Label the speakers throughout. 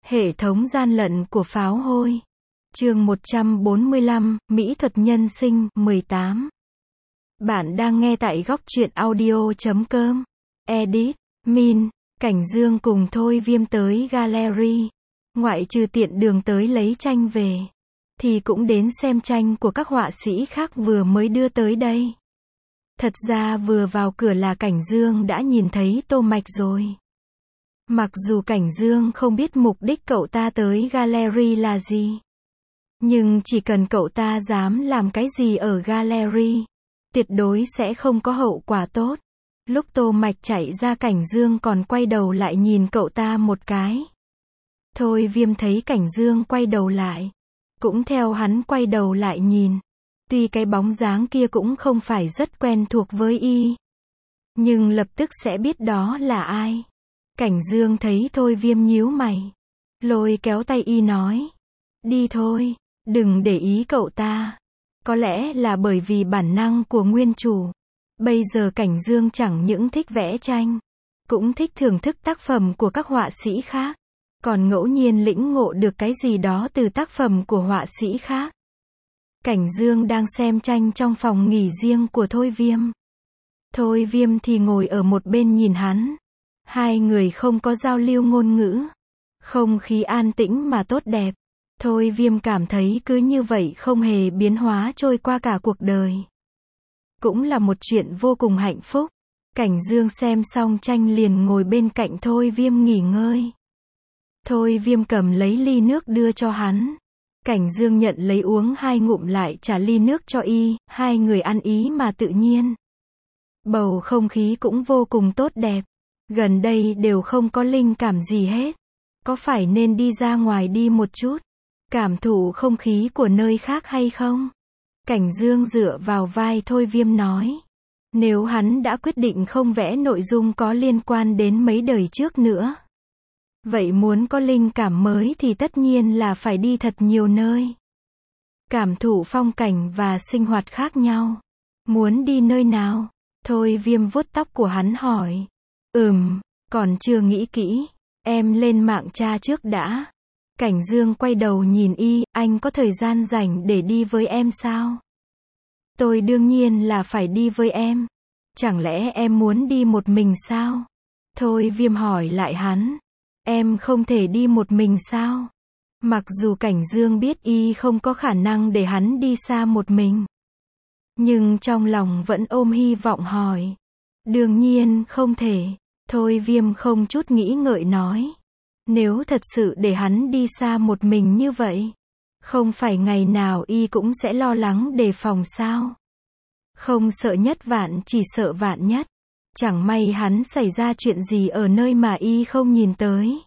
Speaker 1: Hệ thống gian lận của pháo hôi. Chương 145, Mỹ thuật nhân sinh, 18. Bạn đang nghe tại góc truyện audio.com. Edit, Min, Cảnh Dương cùng Thôi Viêm tới gallery. Ngoại trừ tiện đường tới lấy tranh về, thì cũng đến xem tranh của các họa sĩ khác vừa mới đưa tới đây. Thật ra vừa vào cửa là Cảnh Dương đã nhìn thấy Tô Mạch rồi. Mặc dù Cảnh Dương không biết mục đích cậu ta tới gallery là gì, nhưng chỉ cần cậu ta dám làm cái gì ở gallery, tuyệt đối sẽ không có hậu quả tốt. Lúc Tô Mạch chạy ra, Cảnh Dương còn quay đầu lại nhìn cậu ta một cái. Thôi Viêm thấy Cảnh Dương quay đầu lại, cũng theo hắn quay đầu lại nhìn. Tuy cái bóng dáng kia cũng không phải rất quen thuộc với y, nhưng lập tức sẽ biết đó là ai. Cảnh Dương thấy Thôi Viêm nhíu mày, lôi kéo tay y nói: đi thôi, đừng để ý cậu ta. Có lẽ là bởi vì bản năng của nguyên chủ, bây giờ Cảnh Dương chẳng những thích vẽ tranh, cũng thích thưởng thức tác phẩm của các họa sĩ khác, còn ngẫu nhiên lĩnh ngộ được cái gì đó từ tác phẩm của họa sĩ khác. Cảnh Dương đang xem tranh trong phòng nghỉ riêng của Thôi Viêm. Thôi Viêm thì ngồi ở một bên nhìn hắn. Hai người không có giao lưu ngôn ngữ. Không khí an tĩnh mà tốt đẹp. Thôi Viêm cảm thấy cứ như vậy không hề biến hóa trôi qua cả cuộc đời. Cũng là một chuyện vô cùng hạnh phúc. Cảnh Dương xem xong tranh liền ngồi bên cạnh Thôi Viêm nghỉ ngơi. Thôi Viêm cầm lấy ly nước đưa cho hắn. Cảnh Dương nhận lấy uống hai ngụm lại trả ly nước cho y, hai người ăn ý mà tự nhiên. Bầu không khí cũng vô cùng tốt đẹp. Gần đây đều không có linh cảm gì hết. Có phải nên đi ra ngoài đi một chút, cảm thụ không khí của nơi khác hay không? Cảnh Dương dựa vào vai Thôi Viêm nói. Nếu hắn đã quyết định không vẽ nội dung có liên quan đến mấy đời trước nữa, vậy muốn có linh cảm mới thì tất nhiên là phải đi thật nhiều nơi. Cảm thụ phong cảnh và sinh hoạt khác nhau. Muốn đi nơi nào? Thôi Viêm vuốt tóc của hắn hỏi. Còn chưa nghĩ kỹ. Em lên mạng tra trước đã. Cảnh Dương quay đầu nhìn y, anh có thời gian rảnh để đi với em sao? Tôi đương nhiên là phải đi với em. Chẳng lẽ em muốn đi một mình sao? Thôi Viêm hỏi lại hắn. Em không thể đi một mình sao? Mặc dù Cảnh Dương biết y không có khả năng để hắn đi xa một mình, nhưng trong lòng vẫn ôm hy vọng hỏi. Đương nhiên không thể. Thôi Viêm không chút nghĩ ngợi nói. Nếu thật sự để hắn đi xa một mình như vậy, không phải ngày nào y cũng sẽ lo lắng đề phòng sao? Không sợ nhất vạn chỉ sợ vạn nhất. Chẳng may hắn xảy ra chuyện gì ở nơi mà y không nhìn tới.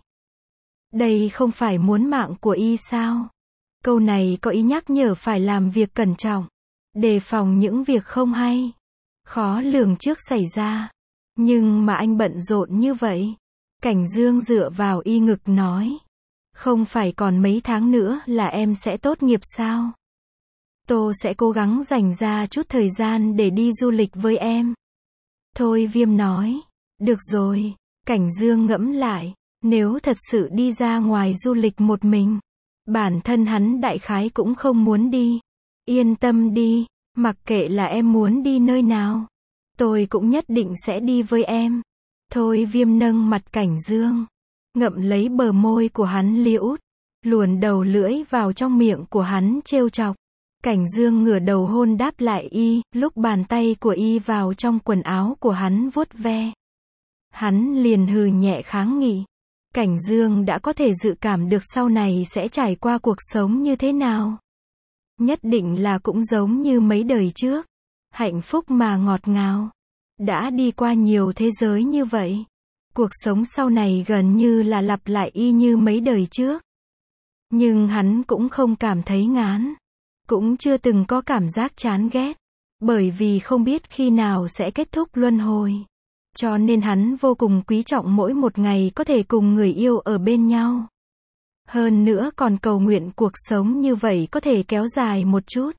Speaker 1: Đây không phải muốn mạng của y sao? Câu này có ý nhắc nhở phải làm việc cẩn trọng, đề phòng những việc không hay, khó lường trước xảy ra. Nhưng mà anh bận rộn như vậy. Cảnh Dương dựa vào y ngực nói. Không phải còn mấy tháng nữa là em sẽ tốt nghiệp sao? Tôi sẽ cố gắng dành ra chút thời gian để đi du lịch với em. Thôi Viêm nói. Được rồi. Cảnh Dương ngẫm lại. Nếu thật sự đi ra ngoài du lịch một mình, bản thân hắn đại khái cũng không muốn đi. Yên tâm đi, mặc kệ là em muốn đi nơi nào, tôi cũng nhất định sẽ đi với em. Thôi Viêm nâng mặt Cảnh Dương, ngậm lấy bờ môi của hắn liễu, luồn đầu lưỡi vào trong miệng của hắn trêu chọc. Cảnh Dương ngửa đầu hôn đáp lại y, lúc bàn tay của y vào trong quần áo của hắn vuốt ve. Hắn liền hừ nhẹ kháng nghị. Cảnh Dương đã có thể dự cảm được sau này sẽ trải qua cuộc sống như thế nào. Nhất định là cũng giống như mấy đời trước. Hạnh phúc mà ngọt ngào. Đã đi qua nhiều thế giới như vậy. Cuộc sống sau này gần như là lặp lại y như mấy đời trước. Nhưng hắn cũng không cảm thấy ngán. Cũng chưa từng có cảm giác chán ghét. Bởi vì không biết khi nào sẽ kết thúc luân hồi. Cho nên hắn vô cùng quý trọng mỗi một ngày có thể cùng người yêu ở bên nhau. Hơn nữa còn cầu nguyện cuộc sống như vậy có thể kéo dài một chút.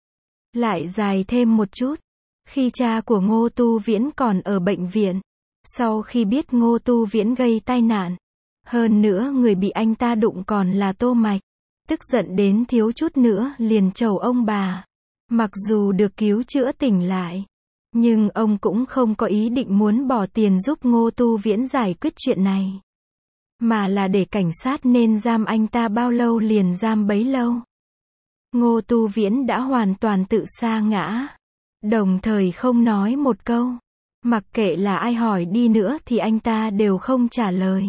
Speaker 1: Lại dài thêm một chút. Khi cha của Ngô Tu Viễn còn ở bệnh viện, sau khi biết Ngô Tu Viễn gây tai nạn, Hơn nữa người bị anh ta đụng còn là Tô Mạch. Tức giận đến thiếu chút nữa liền chầu ông bà. Mặc dù được cứu chữa tỉnh lại, nhưng ông cũng không có ý định muốn bỏ tiền giúp Ngô Tu Viễn giải quyết chuyện này. Mà là để cảnh sát nên giam anh ta bao lâu liền giam bấy lâu. Ngô Tu Viễn đã hoàn toàn tự sa ngã. Đồng thời không nói một câu. Mặc kệ là ai hỏi đi nữa thì anh ta đều không trả lời.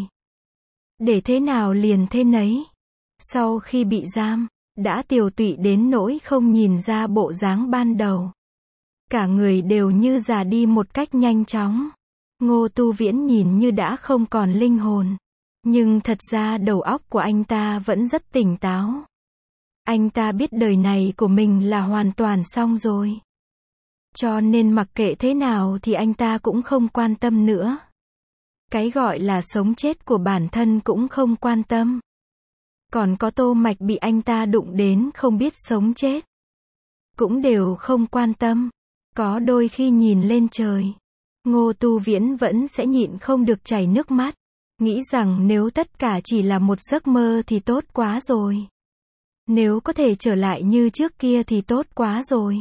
Speaker 1: Để thế nào liền thế nấy. Sau khi bị giam, đã tiều tụy đến nỗi không nhìn ra bộ dáng ban đầu. Cả người đều như già đi một cách nhanh chóng. Ngô Tu Viễn nhìn như đã không còn linh hồn. Nhưng thật ra đầu óc của anh ta vẫn rất tỉnh táo. Anh ta biết đời này của mình là hoàn toàn xong rồi. Cho nên mặc kệ thế nào thì anh ta cũng không quan tâm nữa. Cái gọi là sống chết của bản thân cũng không quan tâm. Còn có Tô Mạch bị anh ta đụng đến không biết sống chết. Cũng đều không quan tâm. Có đôi khi nhìn lên trời, Ngô Tu Viễn vẫn sẽ nhịn không được chảy nước mắt. Nghĩ rằng nếu tất cả chỉ là một giấc mơ thì tốt quá rồi. Nếu có thể trở lại như trước kia thì tốt quá rồi.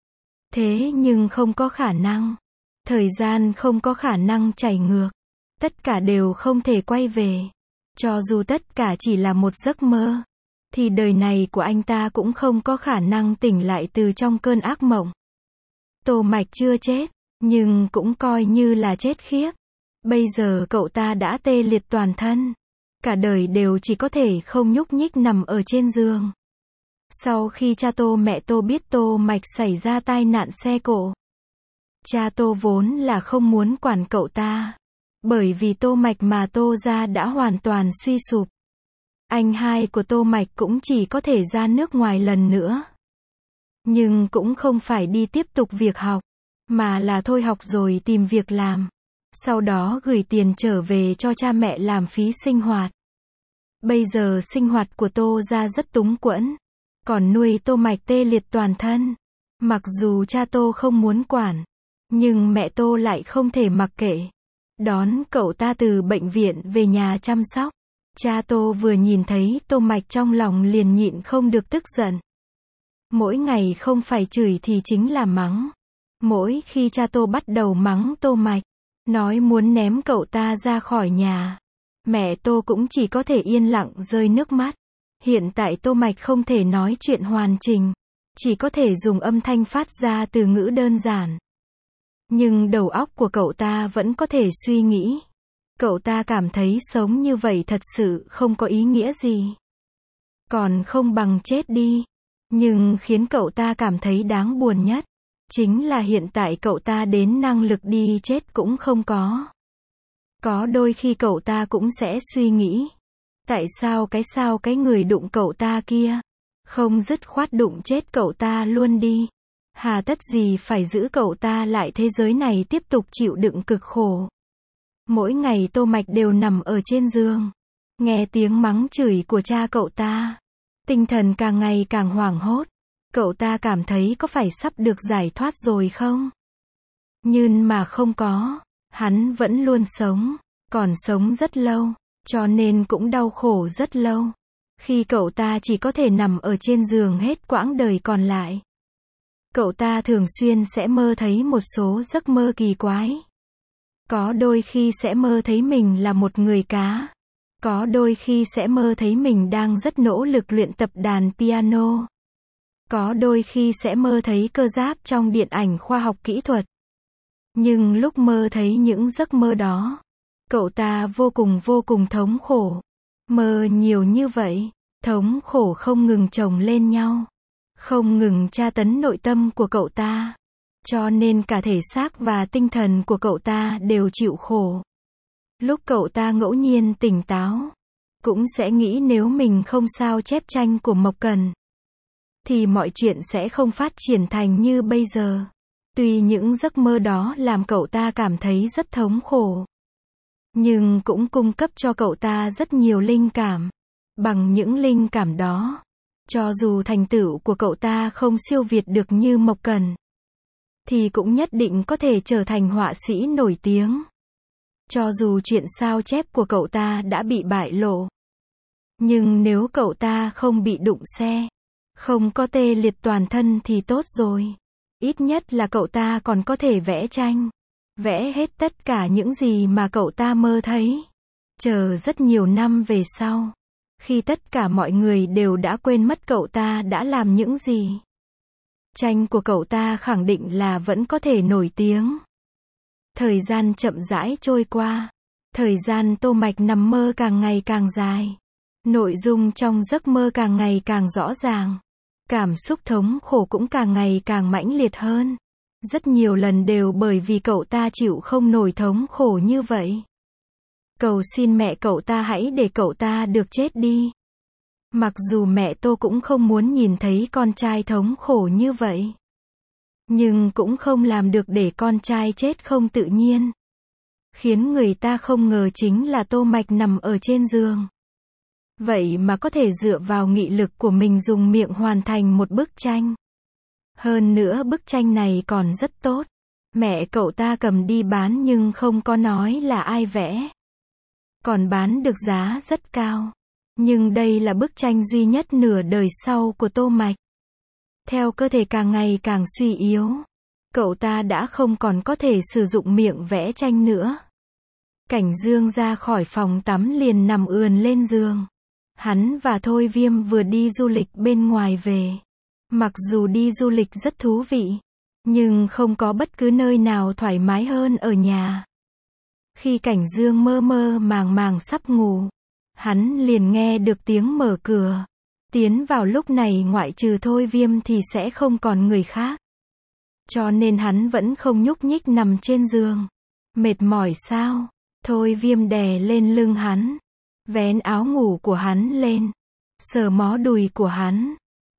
Speaker 1: Thế nhưng không có khả năng. Thời gian không có khả năng chảy ngược. Tất cả đều không thể quay về. Cho dù tất cả chỉ là một giấc mơ, thì đời này của anh ta cũng không có khả năng tỉnh lại từ trong cơn ác mộng. Tô Mạch chưa chết, nhưng cũng coi như là chết khiếp. Bây giờ cậu ta đã tê liệt toàn thân. Cả đời đều chỉ có thể không nhúc nhích nằm ở trên giường. Sau khi cha Tô mẹ Tô biết Tô Mạch xảy ra tai nạn xe cộ, cha Tô vốn là không muốn quản cậu ta. Bởi vì Tô Mạch mà Tô gia đã hoàn toàn suy sụp. Anh hai của Tô Mạch cũng chỉ có thể ra nước ngoài lần nữa. Nhưng cũng không phải đi tiếp tục việc học, mà là thôi học rồi tìm việc làm. Sau đó gửi tiền trở về cho cha mẹ làm phí sinh hoạt. Bây giờ sinh hoạt của Tô gia rất túng quẫn. Còn nuôi Tô Mạch tê liệt toàn thân. Mặc dù cha Tô không muốn quản, nhưng mẹ Tô lại không thể mặc kệ. Đón cậu ta từ bệnh viện về nhà chăm sóc. Cha Tô vừa nhìn thấy Tô Mạch trong lòng liền nhịn không được tức giận. Mỗi ngày không phải chửi thì chính là mắng. Mỗi khi cha Tô bắt đầu mắng Tô Mạch, nói muốn ném cậu ta ra khỏi nhà, mẹ Tô cũng chỉ có thể yên lặng rơi nước mắt. Hiện tại Tô Mạch không thể nói chuyện hoàn chỉnh, chỉ có thể dùng âm thanh phát ra từ ngữ đơn giản. Nhưng đầu óc của cậu ta vẫn có thể suy nghĩ. Cậu ta cảm thấy sống như vậy thật sự không có ý nghĩa gì. Còn không bằng chết đi. Nhưng khiến cậu ta cảm thấy đáng buồn nhất, chính là hiện tại cậu ta đến năng lực đi chết cũng không có. Có đôi khi cậu ta cũng sẽ suy nghĩ. Tại sao cái người đụng cậu ta kia không dứt khoát đụng chết cậu ta luôn đi. Hà tất gì phải giữ cậu ta lại thế giới này tiếp tục chịu đựng cực khổ. Mỗi ngày Tô Mạch đều nằm ở trên giường, nghe tiếng mắng chửi của cha cậu ta. Tinh thần càng ngày càng hoảng hốt. Cậu ta cảm thấy có phải sắp được giải thoát rồi không? Nhưng mà không có. Hắn vẫn luôn sống. Còn sống rất lâu. Cho nên cũng đau khổ rất lâu. Khi cậu ta chỉ có thể nằm ở trên giường hết quãng đời còn lại. Cậu ta thường xuyên sẽ mơ thấy một số giấc mơ kỳ quái. Có đôi khi sẽ mơ thấy mình là một người cá. Có đôi khi sẽ mơ thấy mình đang rất nỗ lực luyện tập đàn piano. Có đôi khi sẽ mơ thấy cơ giáp trong điện ảnh khoa học kỹ thuật. Nhưng lúc mơ thấy những giấc mơ đó, cậu ta vô cùng thống khổ. Mơ nhiều như vậy, thống khổ không ngừng chồng lên nhau. Không ngừng tra tấn nội tâm của cậu ta. Cho nên cả thể xác và tinh thần của cậu ta đều chịu khổ. Lúc cậu ta ngẫu nhiên tỉnh táo, cũng sẽ nghĩ nếu mình không sao chép tranh của Mộc Cần, thì mọi chuyện sẽ không phát triển thành như bây giờ. Tuy những giấc mơ đó làm cậu ta cảm thấy rất thống khổ, nhưng cũng cung cấp cho cậu ta rất nhiều linh cảm. Bằng những linh cảm đó, cho dù thành tựu của cậu ta không siêu việt được như Mộc Cần, thì cũng nhất định có thể trở thành họa sĩ nổi tiếng. Cho dù chuyện sao chép của cậu ta đã bị bại lộ. Nhưng nếu cậu ta không bị đụng xe, không có tê liệt toàn thân thì tốt rồi. Ít nhất là cậu ta còn có thể vẽ tranh. Vẽ hết tất cả những gì mà cậu ta mơ thấy. Chờ rất nhiều năm về sau, khi tất cả mọi người đều đã quên mất cậu ta đã làm những gì, tranh của cậu ta khẳng định là vẫn có thể nổi tiếng. Thời gian chậm rãi trôi qua. Thời gian Tô Mạch nằm mơ càng ngày càng dài. Nội dung trong giấc mơ càng ngày càng rõ ràng. Cảm xúc thống khổ cũng càng ngày càng mãnh liệt hơn. Rất nhiều lần đều bởi vì cậu ta chịu không nổi thống khổ như vậy. Cầu xin mẹ cậu ta hãy để cậu ta được chết đi. Mặc dù mẹ Tô cũng không muốn nhìn thấy con trai thống khổ như vậy. Nhưng cũng không làm được để con trai chết không tự nhiên. Khiến người ta không ngờ chính là Tô Mạch nằm ở trên giường. Vậy mà có thể dựa vào nghị lực của mình dùng miệng hoàn thành một bức tranh. Hơn nữa bức tranh này còn rất tốt. Mẹ cậu ta cầm đi bán nhưng không có nói là ai vẽ. Còn bán được giá rất cao. Nhưng đây là bức tranh duy nhất nửa đời sau của Tô Mạch. Theo cơ thể càng ngày càng suy yếu, cậu ta đã không còn có thể sử dụng miệng vẽ tranh nữa. Cảnh Dương ra khỏi phòng tắm liền nằm ườn lên giường. Hắn và Thôi Viêm vừa đi du lịch bên ngoài về. Mặc dù đi du lịch rất thú vị, nhưng không có bất cứ nơi nào thoải mái hơn ở nhà. Khi Cảnh Dương mơ mơ màng màng sắp ngủ, hắn liền nghe được tiếng mở cửa. Tiến vào lúc này ngoại trừ Thôi Viêm thì sẽ không còn người khác. Cho nên hắn vẫn không nhúc nhích nằm trên giường. Mệt mỏi sao? Thôi Viêm đè lên lưng hắn, vén áo ngủ của hắn lên, sờ mó đùi của hắn.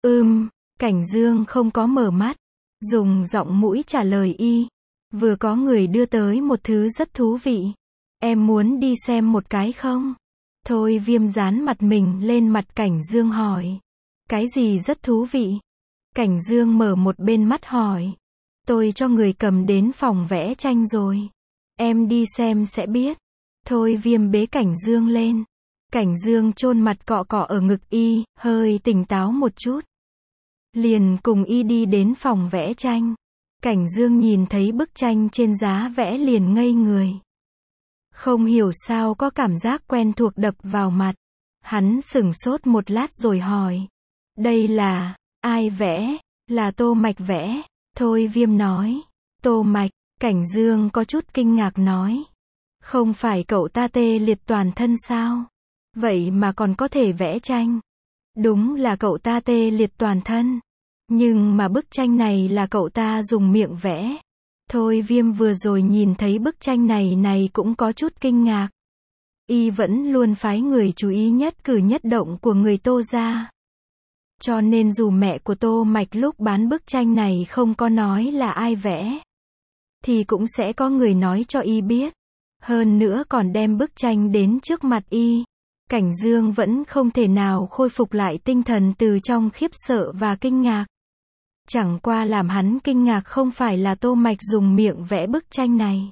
Speaker 1: Cảnh Dương không có mở mắt, dùng giọng mũi trả lời y. Vừa có người đưa tới một thứ rất thú vị. Em muốn đi xem một cái không? Thôi Viêm dán mặt mình lên mặt Cảnh Dương hỏi. Cái gì rất thú vị? Cảnh Dương mở một bên mắt hỏi. Tôi cho người cầm đến phòng vẽ tranh rồi. Em đi xem sẽ biết. Thôi Viêm bế Cảnh Dương lên. Cảnh Dương chôn mặt cọ cọ ở ngực y, hơi tỉnh táo một chút. Liền cùng y đi đến phòng vẽ tranh. Cảnh Dương nhìn thấy bức tranh trên giá vẽ liền ngây người. Không hiểu sao có cảm giác quen thuộc đập vào mặt. Hắn sửng sốt một lát rồi hỏi. Đây là, ai vẽ? Là Tô Mạch vẽ. Thôi Viêm nói. Tô Mạch, Cảnh Dương có chút kinh ngạc nói. Không phải cậu ta tê liệt toàn thân sao? Vậy mà còn có thể vẽ tranh. Đúng là cậu ta tê liệt toàn thân. Nhưng mà bức tranh này là cậu ta dùng miệng vẽ. Thôi Viêm vừa rồi nhìn thấy bức tranh này cũng có chút kinh ngạc. Y vẫn luôn phái người chú ý nhất cử nhất động của người Tô gia. Cho nên dù mẹ của Tô Mạch lúc bán bức tranh này không có nói là ai vẽ, thì cũng sẽ có người nói cho y biết. Hơn nữa còn đem bức tranh đến trước mặt y. Cảnh Dương vẫn không thể nào khôi phục lại tinh thần từ trong khiếp sợ và kinh ngạc. Chẳng qua làm hắn kinh ngạc không phải là Tô Mạch dùng miệng vẽ bức tranh này,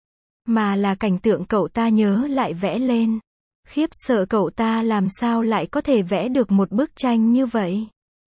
Speaker 1: mà là cảnh tượng cậu ta nhớ lại vẽ lên. Khiếp sợ cậu ta làm sao lại có thể vẽ được một bức tranh như vậy.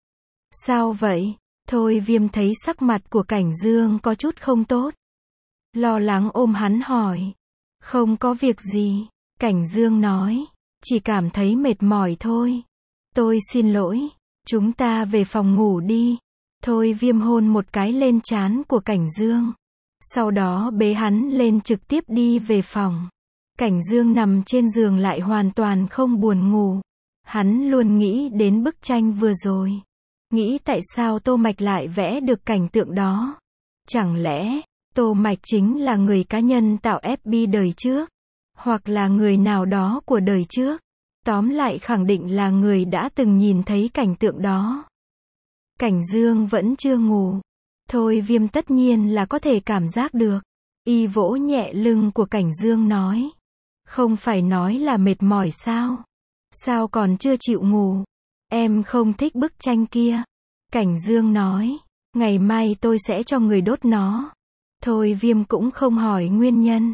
Speaker 1: Sao vậy? Thôi Viêm thấy sắc mặt của Cảnh Dương có chút không tốt. Lo lắng ôm hắn hỏi. Không có việc gì. Cảnh Dương nói. Chỉ cảm thấy mệt mỏi thôi. Tôi xin lỗi. Chúng ta về phòng ngủ đi. Thôi Viêm hôn một cái lên trán của Cảnh Dương. Sau đó bế hắn lên trực tiếp đi về phòng. Cảnh Dương nằm trên giường lại hoàn toàn không buồn ngủ. Hắn luôn nghĩ đến bức tranh vừa rồi. Nghĩ tại sao Tô Mạch lại vẽ được cảnh tượng đó. Chẳng lẽ, Tô Mạch chính là người cá nhân tạo FB đời trước? Hoặc là người nào đó của đời trước? Tóm lại khẳng định là người đã từng nhìn thấy cảnh tượng đó. Cảnh Dương vẫn chưa ngủ. Thôi Viêm tất nhiên là có thể cảm giác được. Y vỗ nhẹ lưng của Cảnh Dương nói. Không phải nói là mệt mỏi sao? Sao còn chưa chịu ngủ? Em không thích bức tranh kia. Cảnh Dương nói. Ngày mai tôi sẽ cho người đốt nó. Thôi Viêm cũng không hỏi nguyên nhân.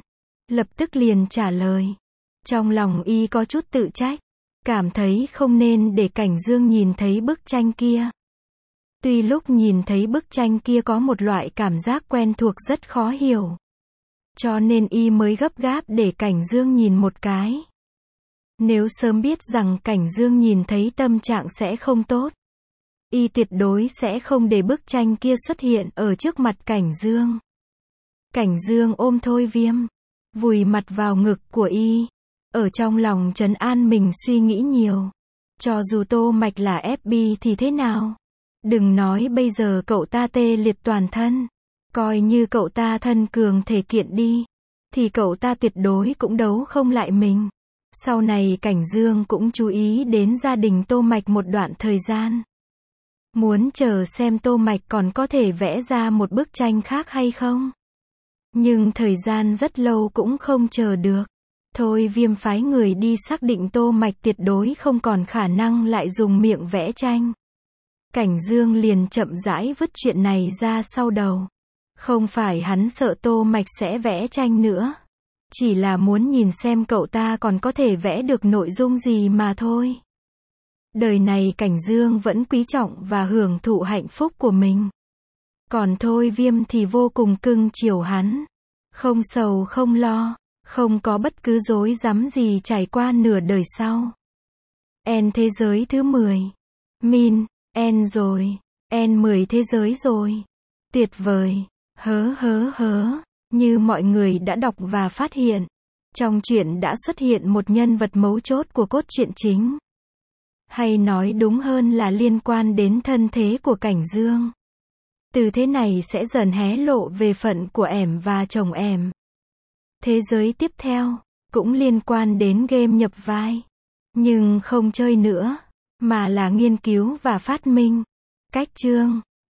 Speaker 1: Lập tức liền trả lời. Trong lòng y có chút tự trách, cảm thấy không nên để Cảnh Dương nhìn thấy bức tranh kia. Tuy lúc nhìn thấy bức tranh kia có một loại cảm giác quen thuộc rất khó hiểu. Cho nên y mới gấp gáp để Cảnh Dương nhìn một cái. Nếu sớm biết rằng Cảnh Dương nhìn thấy tâm trạng sẽ không tốt, y tuyệt đối sẽ không để bức tranh kia xuất hiện ở trước mặt Cảnh Dương. Cảnh Dương ôm Thôi Viêm, vùi mặt vào ngực của y, ở trong lòng trấn an mình suy nghĩ nhiều. Cho dù Tô Mạch là FB thì thế nào? Đừng nói bây giờ cậu ta tê liệt toàn thân, coi như cậu ta thân cường thể kiện đi, thì cậu ta tuyệt đối cũng đấu không lại mình. Sau này Cảnh Dương cũng chú ý đến gia đình Tô Mạch một đoạn thời gian. Muốn chờ xem Tô Mạch còn có thể vẽ ra một bức tranh khác hay không. Nhưng thời gian rất lâu cũng không chờ được. Thôi Viêm phái người đi xác định Tô Mạch tuyệt đối không còn khả năng lại dùng miệng vẽ tranh. Cảnh Dương liền chậm rãi vứt chuyện này ra sau đầu. Không phải hắn sợ Tô Mạch sẽ vẽ tranh nữa, chỉ là muốn nhìn xem cậu ta còn có thể vẽ được nội dung gì mà thôi. Đời này Cảnh Dương vẫn quý trọng và hưởng thụ hạnh phúc của mình. Còn Thôi Viêm thì vô cùng cưng chiều hắn. Không sầu không lo, không có bất cứ rối rắm gì trải qua nửa đời sau. Thế giới thứ 10. Min, rồi. 10 thế giới rồi. Tuyệt vời. Như mọi người đã đọc và phát hiện, trong truyện đã xuất hiện một nhân vật mấu chốt của cốt truyện chính. Hay nói đúng hơn là liên quan đến thân thế của Cảnh Dương. Từ thế này sẽ dần hé lộ về phận của ẻm và chồng ẻm. Thế giới tiếp theo, cũng liên quan đến game nhập vai. Nhưng không chơi nữa, mà là nghiên cứu và phát minh. Cách chương